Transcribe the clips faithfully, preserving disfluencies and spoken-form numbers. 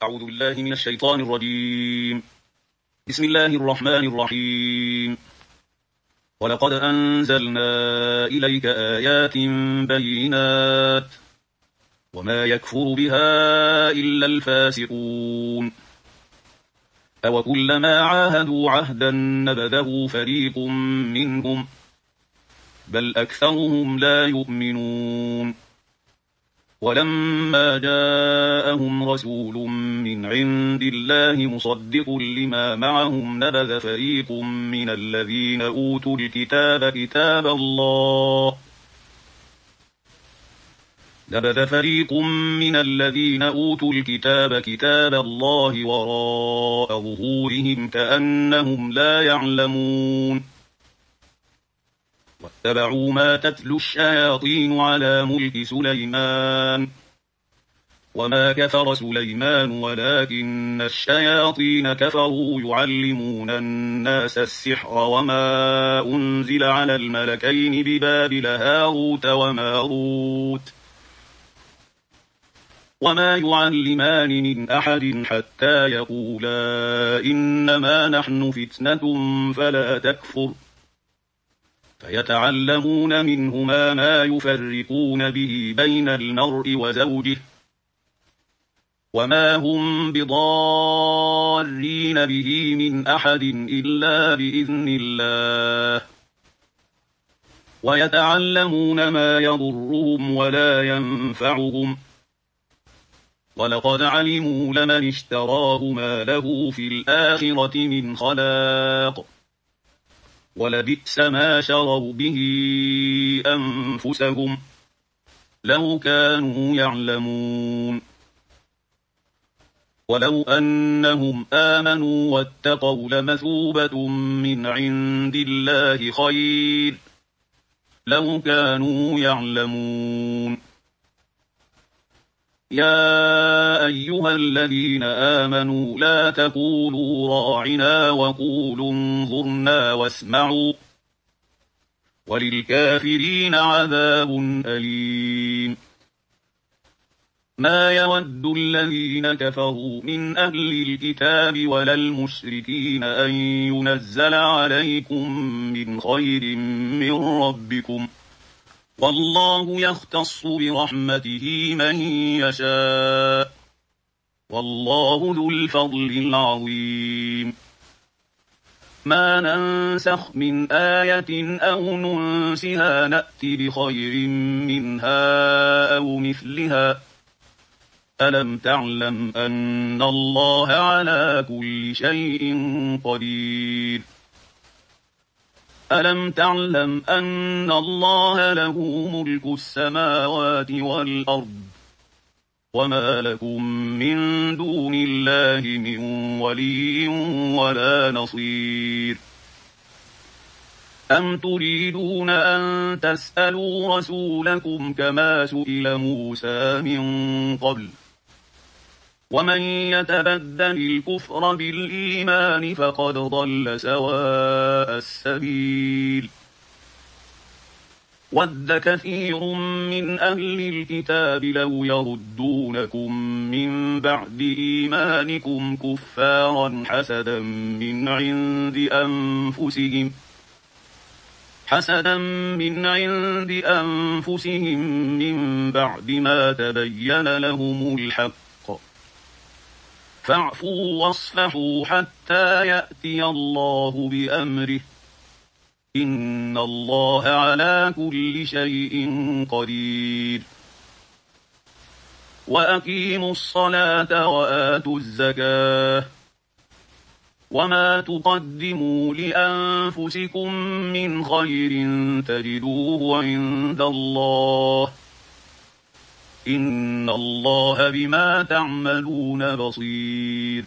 أعوذ بالله من الشيطان الرجيم. بسم الله الرحمن الرحيم. ولقد أنزلنا إليك آيات بينات وما يكفر بها إلا الفاسقون. أوكلما عاهدوا عهدا نبذه فريق منهم بل أكثرهم لا يؤمنون. ولما جاءهم رسول من عند الله مصدق لما معهم نبذ فريق من الذين أوتوا الكتاب كتاب الله نبذ فريق من الذين أوتوا الكتاب كتاب الله وراء ظهورهم كأنهم لا يعلمون. واتبعوا ما تتلو الشياطين على ملك سليمان وما كفر سليمان ولكن الشياطين كفروا يعلمون الناس السحر وما أنزل على الملكين ببابل هاروت وماروت وما يعلمان من أحد حتى يقولا إنما نحن فتنة فلا تكفر فيتعلمون منهما ما يفرقون به بين المرء وزوجه وما هم بضارين به من أحد إلا بإذن الله ويتعلمون ما يضرهم ولا ينفعهم ولقد علموا لمن اشتراه ما له في الآخرة من خلاق ولبئس ما شروا به أنفسهم لو كانوا يعلمون. ولو أنهم آمنوا واتقوا لمثوبة من عند الله خير لو كانوا يعلمون. يا أيها الذين آمنوا لا تقولوا راعنا وقولوا انظرنا واسمعوا وللكافرين عذاب أليم. ما يود الذين كفروا من أهل الكتاب ولا المشركين أن ينزل عليكم من خير من ربكم والله يختص برحمته من يشاء والله ذو الفضل العظيم. ما ننسخ من آية أو ننسها نأت بخير منها أو مثلها ألم تعلم أن الله على كل شيء قدير ألم تعلم أن الله له ملك السماوات والأرض وما لكم من دون الله من ولي ولا نصير. أم تريدون أن تسألوا رسولكم كما سئل موسى من قبل ومن يتبدل الكفر بالإيمان فقد ضل سواء السبيل. ود كثير من أهل الكتاب لو يردونكم من بعد إيمانكم كفارا حسدا من عند أنفسهم حسدا من عند أنفسهم من بعد ما تبين لهم الحق فاعفوا واصفحوا حتى يأتي الله بأمره إن الله على كل شيء قدير. وأقيموا الصلاة وآتوا الزكاة وما تقدموا لأنفسكم من خير تجدوه عند الله إن الله بما تعملون بصير.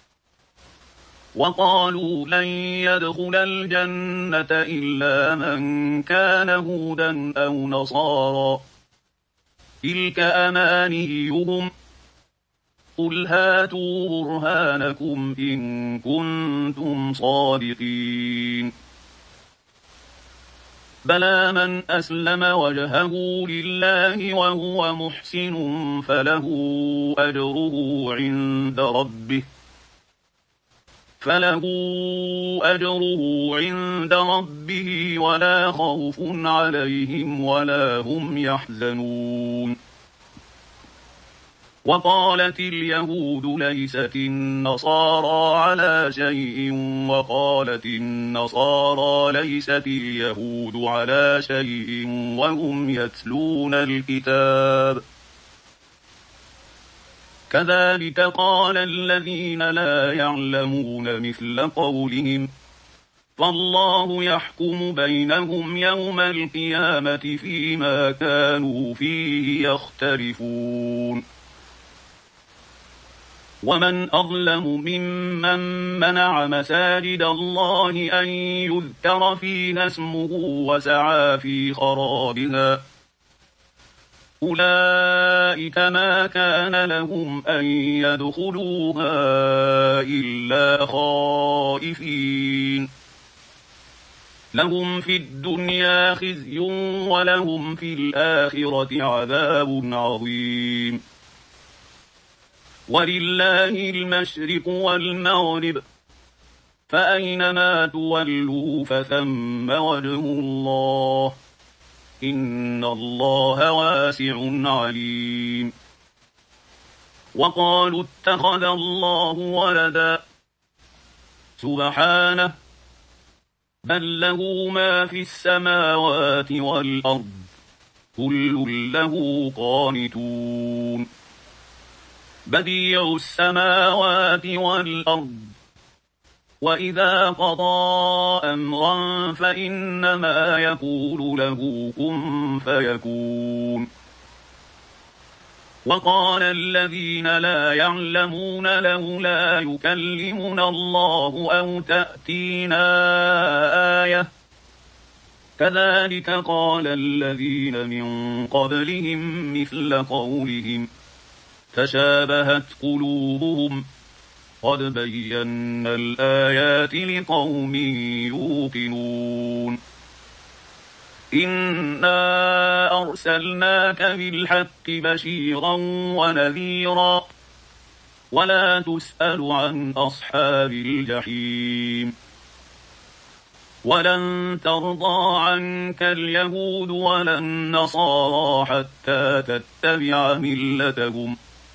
وقالوا لن يدخل الجنة إلا من كان هودا أو نصارى تلك أمانيهم قل هاتوا برهانكم إن كنتم صادقين. بلى من أسلم وجهه لله وهو محسن فله أجره عند ربه فله أجره عند ربه ولا خوف عليهم ولا هم يحزنون. وقالت اليهود ليست النصارى على شيء وقالت النصارى ليست اليهود على شيء وهم يتلون الكتاب كذلك قال الذين لا يعلمون مثل قولهم فالله يحكم بينهم يوم القيامة فيما كانوا فيه يختلفون. ومن أظلم ممن منع مساجد الله أن يذكر فيها اسمه وسعى في خرابها أولئك ما كان لهم أن يدخلوها إلا خائفين لهم في الدنيا خزي ولهم في الآخرة عذاب عظيم. ولله المشرق والمغرب فأينما تولوا فثم وجه الله إن الله واسع عليم. وقالوا اتخذ الله ولدا سبحانه بل له ما في السماوات والأرض كل له قانتون بديع السماوات والأرض وإذا قضى أمرا فإنما يقول له كن فيكون. وقال الذين لا يعلمون لولا يكلمنا الله أو تأتينا آية كذلك قال الذين من قبلهم مثل قولهم تشابهت قلوبهم قد بينا الآيات لقوم يوقنون. إنا أرسلناك بالحق بشيرا ونذيرا ولا تسأل عن أصحاب الجحيم. ولن ترضى عنك اليهود ولا النصارى حتى تتبع ملتهم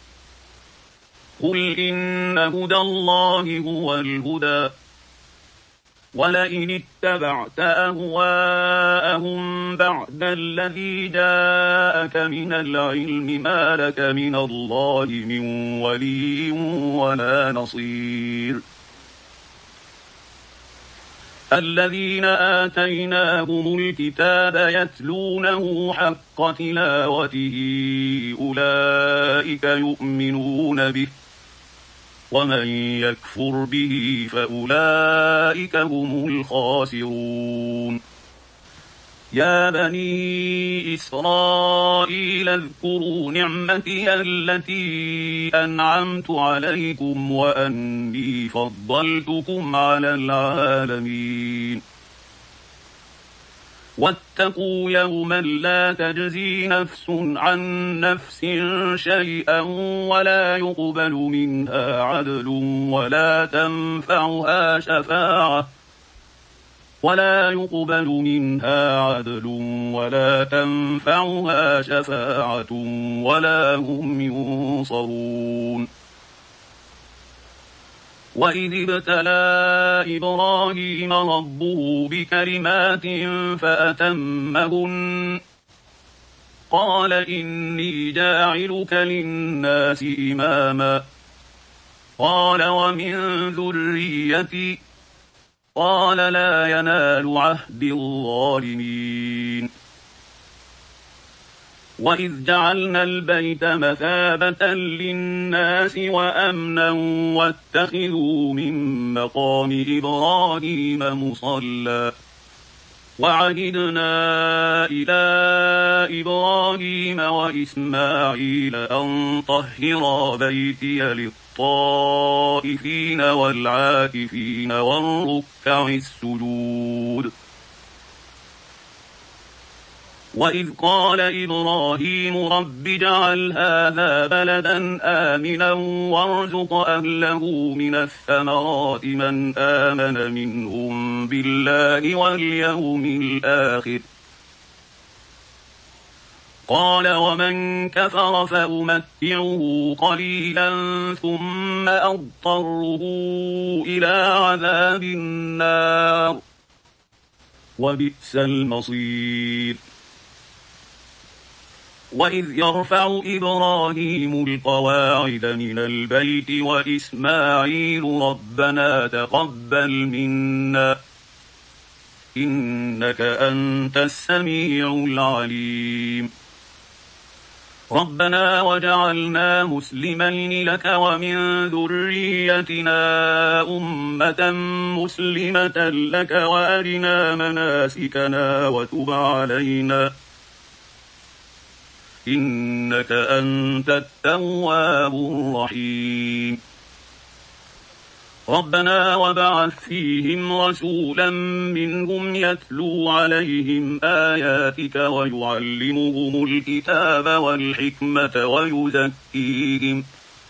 قل إن هدى الله هو الهدى ولئن اتبعت أهواءهم بعد الذي جاءك من العلم ما لك من الله من ولي ولا نصير. الذين آتيناهم الكتاب يتلونه حق تلاوته أولئك يؤمنون به ومن يكفر به فأولئك هم الخاسرون. يا بني إسرائيل اذكروا نعمتي التي أنعمت عليكم وأني فضلتكم على العالمين. واتقوا يوما لا تجزي نفس عن نفس شيئا ولا يقبل منها عدل ولا تنفعها شفاعة ولا يقبل منها عدل ولا تنفعها شفاعة ولا هم ينصرون. وإذ ابتلى إبراهيم ربه بكلمات فأتمهن قال إني جاعلك للناس إماما قال ومن ذريتي قال لا ينال عهد الظالمين. وإذ جعلنا البيت مثابة للناس وأمنا واتخذوا من مقام إبراهيم مصلى وعهدنا إلى إبراهيم وإسماعيل أن طهرا بيتي للطائفين والعاكفين والركع السجود. وإذ قال إبراهيم رب اجعل هذا بلدا آمنا وارزق أهله من الثمرات من آمن منهم بالله واليوم الآخر قال ومن كفر فأمتعه قليلا ثم أضطره إلى عذاب النار وبئس المصير وإذ يرفع إبراهيم القواعد من البيت وإسماعيل ربنا تقبل منا إنك أنت السميع العليم ربنا وجعلنا مسلمين لك ومن ذريتنا أمة مسلمة لك وأرنا مناسكنا وتب علينا إنك أنت التواب الرحيم ربنا وابعث فيهم رسولا منهم يتلو عليهم آياتك ويعلمهم الكتاب والحكمة ويزكيهم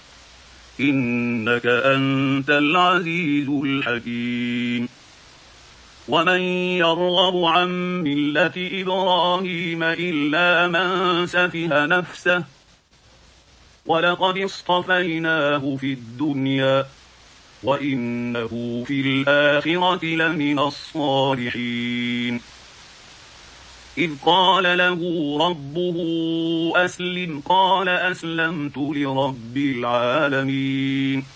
إنك أنت العزيز الحكيم ومن يرغب عن ملة إبراهيم إلا من سفه نفسه ولقد اصطفيناه في الدنيا وإنه في الآخرة لمن الصالحين إذ قال له ربه أسلم قال أسلمت لرب العالمين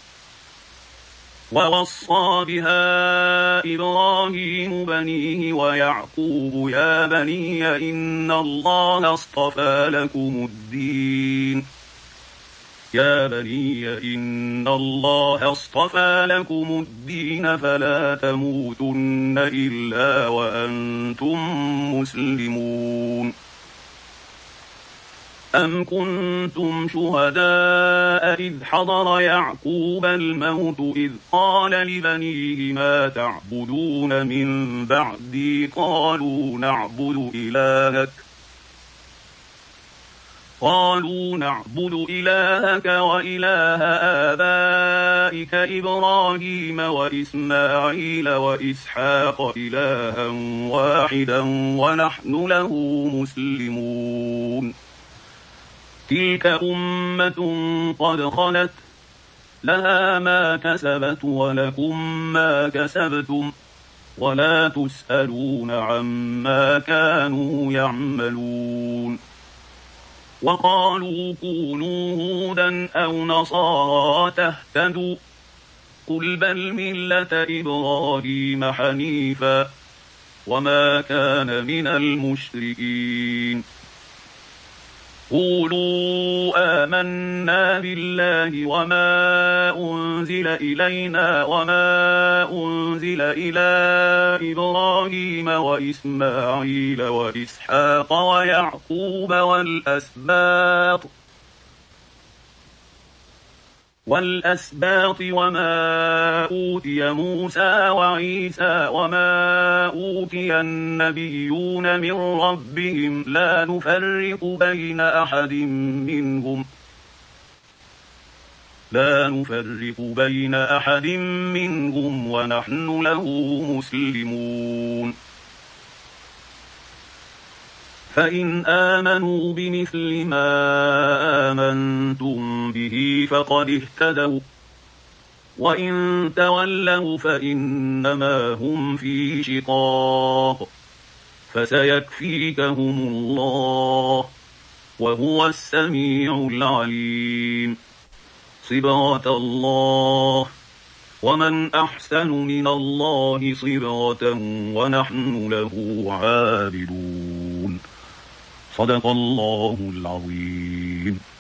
ووصى بها إبراهيم بنيه ويعقوب يا بني إن الله اصطفى لكم الدين يا بني إن الله اصطفى لكم الدين فلا تموتن إلا وأنتم مسلمون أم كنتم شهداء إذ حضر يعقوب الموت إذ قال لبنيه ما تعبدون من بعدي قالوا نعبد إلهك قالوا نعبد إلهك وإله آبائك إبراهيم وإسماعيل وإسحاق إلها واحدا ونحن له مسلمون تلك أمة قد خلت لها ما كسبت ولكم ما كسبتم ولا تسألون عما كانوا يعملون وقالوا كونوا هودا أو نصارى تهتدوا قل بل ملة إبراهيم حنيفا وما كان من المشركين قولوا آمنا بالله وما أنزل إلينا وما أنزل إلى إبراهيم وإسماعيل وإسحاق ويعقوب والأسباط والأسباط وما أوتي موسى وعيسى وما أوتي النبيون من ربهم لا نفرق بين أحد منهم لا نفرق بين أحد منهم ونحن له مسلمون فإن آمنوا بمثل ما آمنتم به فقد اهتدوا وإن تولوا فإنما هم في شقاق فسيكفيكهم الله وهو السميع العليم صبغة الله ومن أحسن من الله صبغة ونحن له عابدون صدق الله العظيم.